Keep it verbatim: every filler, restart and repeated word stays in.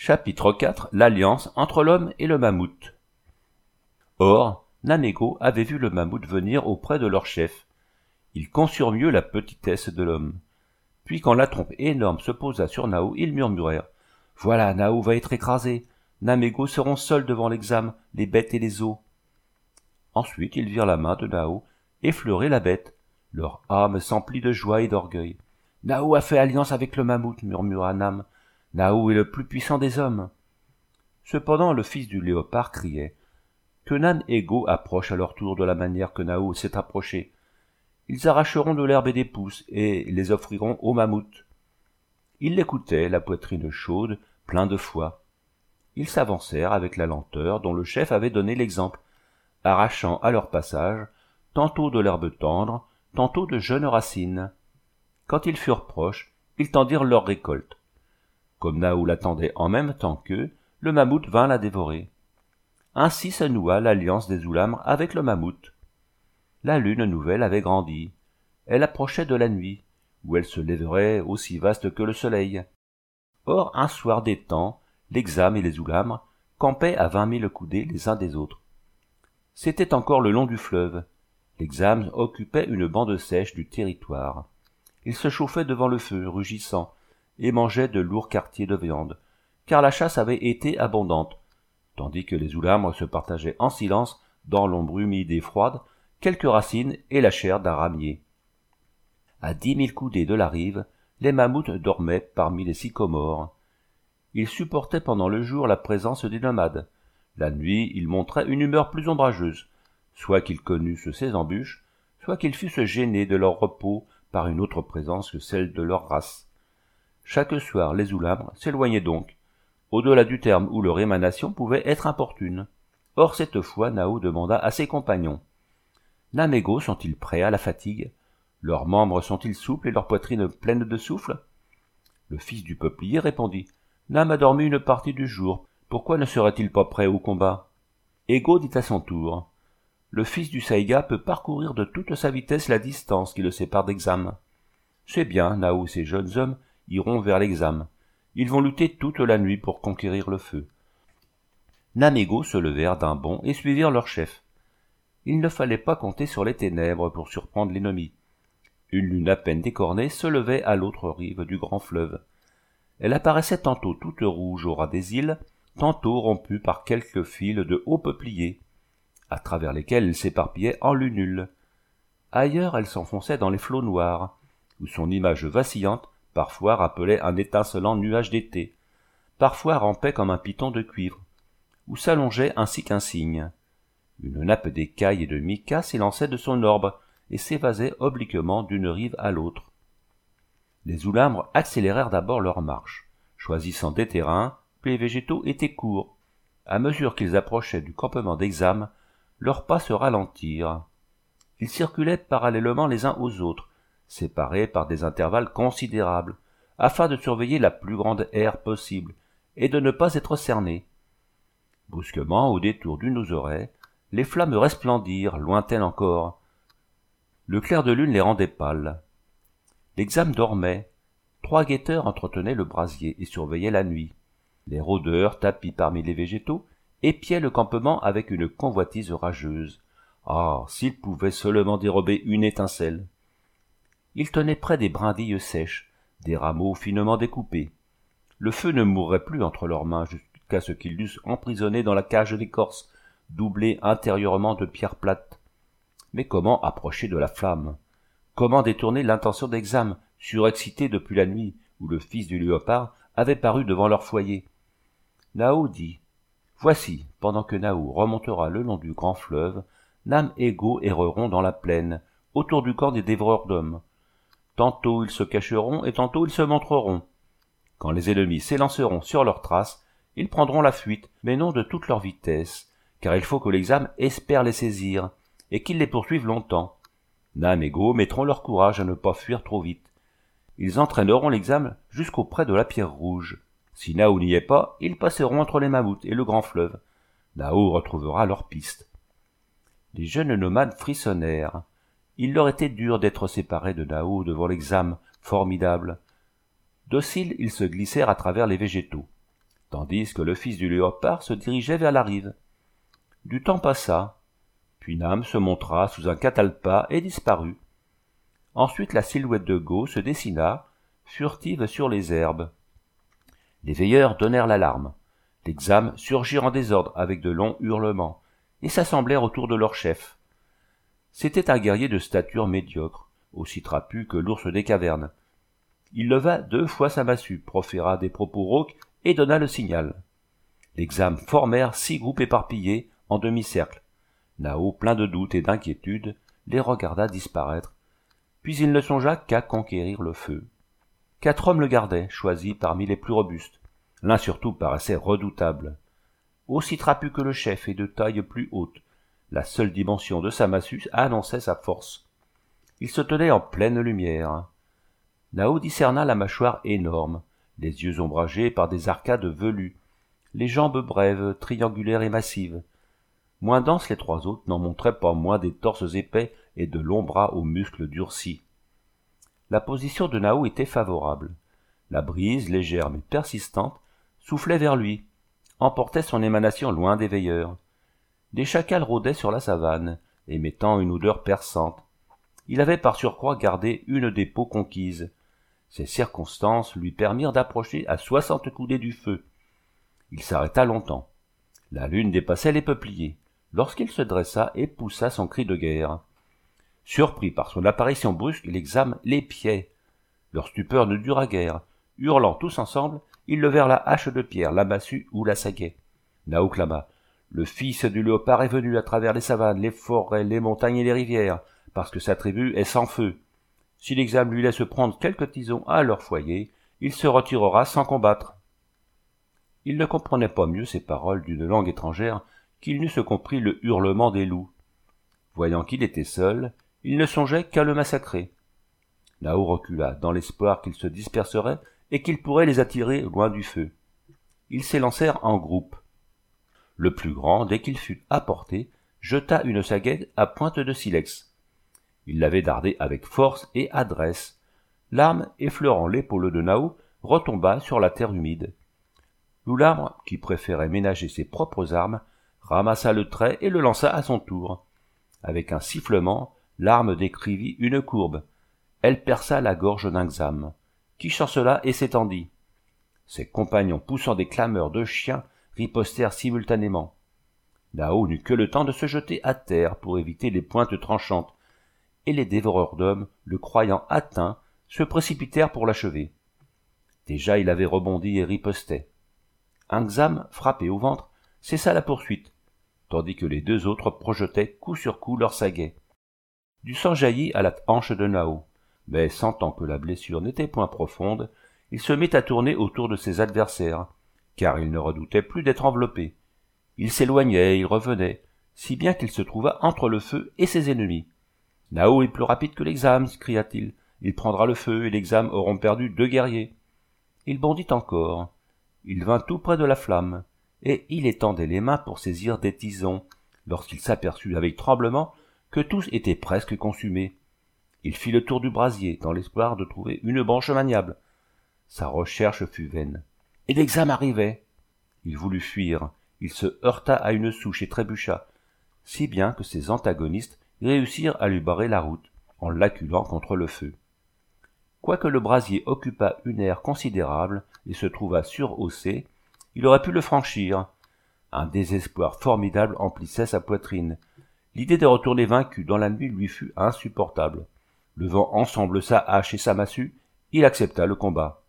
Chapitre quatre. L'alliance entre l'homme et le mammouth. Or, Namégo avait vu le mammouth venir auprès de leur chef. Ils conçurent mieux la petitesse de l'homme. Puis quand la trompe énorme se posa sur Nao, ils murmurèrent « Voilà, Nao va être écrasé. Namégo seront seuls devant l'examen, les bêtes et les os. » Ensuite, ils virent la main de Nao effleurer la bête. Leur âme s'emplit de joie et d'orgueil. « Nao a fait alliance avec le mammouth, » murmura Nam. « Nao est le plus puissant des hommes. » Cependant, le fils du léopard criait « Que Nam et Go approchent à leur tour de la manière que Nao s'est approché. Ils arracheront de l'herbe et des pousses, et les offriront au mammouth. » Ils l'écoutaient, la poitrine chaude, plein de foi. Ils s'avancèrent avec la lenteur dont le chef avait donné l'exemple, arrachant à leur passage tantôt de l'herbe tendre, tantôt de jeunes racines. Quand ils furent proches, ils tendirent leur récolte. Comme Nao l'attendait en même temps qu'eux, le mammouth vint la dévorer. Ainsi se noua l'alliance des Ulamres avec le mammouth. La lune nouvelle avait grandi. Elle approchait de la nuit, où elle se lèverait aussi vaste que le soleil. Or, un soir d'étang, l'Exam et les Ulamres campaient à vingt mille coudées les uns des autres. C'était encore le long du fleuve. L'Exam occupait une bande sèche du territoire. Il se chauffait devant le feu, rugissant, et mangeait de lourds quartiers de viande, car la chasse avait été abondante, tandis que les Ulamres se partageaient en silence, dans l'ombre humide et froide, quelques racines et la chair d'un ramier. À dix mille coudées de la rive, les mammouths dormaient parmi les sycomores. Ils supportaient pendant le jour la présence des nomades. La nuit, ils montraient une humeur plus ombrageuse, soit qu'ils connussent ces embûches, soit qu'ils fussent gênés de leur repos par une autre présence que celle de leur race. Chaque soir, les Ulamres s'éloignaient donc, au-delà du terme où leur émanation pouvait être importune. Or, cette fois, Nao demanda à ses compagnons « Namégo sont-ils prêts à la fatigue? Leurs membres sont-ils souples et leurs poitrines pleines de souffle ?» Le fils du peuplier répondit « Nam a dormi une partie du jour, pourquoi ne serait-il pas prêt au combat ?» Ego dit à son tour « Le fils du Saïga peut parcourir de toute sa vitesse la distance qui le sépare d'Exam. » C'est bien, Nao et ses jeunes hommes iront vers l'Exam. Ils vont lutter toute la nuit pour conquérir le feu. Namégo se levèrent d'un bond et suivirent leur chef. Il ne fallait pas compter sur les ténèbres pour surprendre l'ennemi. Une lune à peine décornée se levait à l'autre rive du grand fleuve. Elle apparaissait tantôt toute rouge au ras des îles, tantôt rompue par quelques fils de hauts peupliers, à travers lesquels elle s'éparpillait en lunules. Ailleurs, elle s'enfonçait dans les flots noirs, où son image vacillante parfois rappelait un étincelant nuage d'été, parfois rampait comme un python de cuivre, ou s'allongeait ainsi qu'un cygne. Une nappe d'écailles et de mica s'élançait de son orbe et s'évasait obliquement d'une rive à l'autre. Les Ulamres accélérèrent d'abord leur marche, choisissant des terrains où les végétaux étaient courts. À mesure qu'ils approchaient du campement d'Exam, leurs pas se ralentirent. Ils circulaient parallèlement les uns aux autres, séparés par des intervalles considérables, afin de surveiller la plus grande aire possible et de ne pas être cernés. Brusquement, au détour d'une oseraie, les flammes resplendirent, lointaines encore. Le clair de lune les rendait pâles. L'Exam dormait. Trois guetteurs entretenaient le brasier et surveillaient la nuit. Les rôdeurs, tapis parmi les végétaux, épiaient le campement avec une convoitise rageuse. Ah, s'ils pouvaient seulement dérober une étincelle! Ils tenaient près des brindilles sèches, des rameaux finement découpés. Le feu ne mourrait plus entre leurs mains jusqu'à ce qu'ils l'eussent emprisonné dans la cage d'écorce, doublée intérieurement de pierres plates. Mais comment approcher de la flamme? Comment détourner l'intention d'Exam, surexcité depuis la nuit où le fils du léopard avait paru devant leur foyer? Nao dit « Voici, pendant que Nao remontera le long du grand fleuve, Nam et Go erreront dans la plaine, autour du camp des dévoreurs d'hommes. Tantôt ils se cacheront et tantôt ils se montreront. Quand les ennemis s'élanceront sur leurs traces, ils prendront la fuite, mais non de toute leur vitesse, car il faut que l'Exam espère les saisir, et qu'ils les poursuivent longtemps. Nam et Go mettront leur courage à ne pas fuir trop vite. Ils entraîneront l'Exam jusqu'auprès de la pierre rouge. Si Nao n'y est pas, ils passeront entre les mammouths et le grand fleuve. Nao retrouvera leur piste. » Les jeunes nomades frissonnèrent. Il leur était dur d'être séparés de Nao devant l'Exam formidable. Dociles, ils se glissèrent à travers les végétaux, tandis tandis que le fils du léopard se dirigeait vers la rive. Du temps passa, puis Nam se montra sous un catalpa et disparut. Ensuite la silhouette de Go se dessina, furtive sur les herbes. Les veilleurs donnèrent l'alarme. Les Xams surgirent en désordre avec de longs hurlements, et s'assemblèrent autour de leur chef. C'était un guerrier de stature médiocre, aussi trapu que l'ours des cavernes. Il leva deux fois sa massue, proféra des propos rauques et donna le signal. Les Xams formèrent six groupes éparpillés en demi-cercle. Nao, plein de doute et d'inquiétude, les regarda disparaître, puis il ne songea qu'à conquérir le feu. Quatre hommes le gardaient, choisis parmi les plus robustes. L'un surtout paraissait redoutable. Aussi trapu que le chef et de taille plus haute, la seule dimension de sa massue annonçait sa force. Il se tenait en pleine lumière. Nao discerna la mâchoire énorme, les yeux ombragés par des arcades velues, les jambes brèves, triangulaires et massives. Moins denses, les trois autres n'en montraient pas moins des torses épais et de longs bras aux muscles durcis. La position de Nao était favorable. La brise, légère mais persistante, soufflait vers lui, emportait son émanation loin des veilleurs. Des chacals rôdaient sur la savane, émettant une odeur perçante. Il avait par surcroît gardé une des peaux conquises. Ces circonstances lui permirent d'approcher à soixante coudées du feu. Il s'arrêta longtemps. La lune dépassait les peupliers, lorsqu'il se dressa et poussa son cri de guerre. Surpris par son apparition brusque, les Xams l'épiaient. Leur stupeur ne dura guère. Hurlant tous ensemble, ils levèrent la hache de pierre, la massue ou la sagaie. Nao clama. Le fils du léopard est venu à travers les savanes, les forêts, les montagnes et les rivières, parce que sa tribu est sans feu. Si les Xams lui laissent prendre quelques tisons à leur foyer, il se retirera sans combattre. Il ne comprenait pas mieux ces paroles d'une langue étrangère qu'il n'eusse compris le hurlement des loups. Voyant qu'il était seul, il ne songeait qu'à le massacrer. Nao recula, dans l'espoir qu'ils se disperseraient et qu'il pourrait les attirer loin du feu. Ils s'élancèrent en groupe. Le plus grand, dès qu'il fut à portée, jeta une sagaie à pointe de silex. Il l'avait dardée avec force et adresse. L'arme, effleurant l'épaule de Nao, retomba sur la terre humide. Loularbre, qui préférait ménager ses propres armes, ramassa le trait et le lança à son tour. Avec un sifflement, l'arme décrivit une courbe. Elle perça la gorge d'un Xam, qui chancela et s'étendit. Ses compagnons, poussant des clameurs de chiens, ripostèrent simultanément. Nao n'eut que le temps de se jeter à terre pour éviter les pointes tranchantes, et les dévoreurs d'hommes, le croyant atteint, se précipitèrent pour l'achever. Déjà il avait rebondi et ripostait. Un Xam, frappé au ventre, cessa la poursuite, tandis que les deux autres projetaient coup sur coup leurs sagaie. Du sang jaillit à la hanche de Nao, mais sentant que la blessure n'était point profonde, il se mit à tourner autour de ses adversaires, car il ne redoutait plus d'être enveloppé. Il s'éloignait, il revenait, si bien qu'il se trouva entre le feu et ses ennemis. « Nao est plus rapide que les Xams, cria-t-il. Il prendra le feu et les Xams auront perdu deux guerriers. » Il bondit encore. Il vint tout près de la flamme, et il étendait les mains pour saisir des tisons, lorsqu'il s'aperçut avec tremblement que tous étaient presque consumés. Il fit le tour du brasier, dans l'espoir de trouver une branche maniable. Sa recherche fut vaine. Et les Xams arrivaient. Il voulut fuir. Il se heurta à une souche et trébucha, si bien que ses antagonistes réussirent à lui barrer la route, en l'acculant contre le feu. Quoique le brasier occupât une aire considérable et se trouvât surhaussé, il aurait pu le franchir. Un désespoir formidable emplissait sa poitrine. L'idée de retourner vaincu dans la nuit lui fut insupportable. Levant ensemble sa hache et sa massue, il accepta le combat.